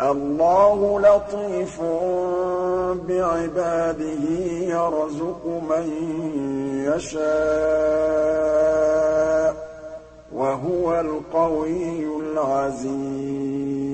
اللَّهُ لَطِيفٌ بِعِبَادِهِ يَرْزُقُ مَن يَشَاءُ ۖ وَهُوَ الْقَوِيُّ الْعَزِيزُ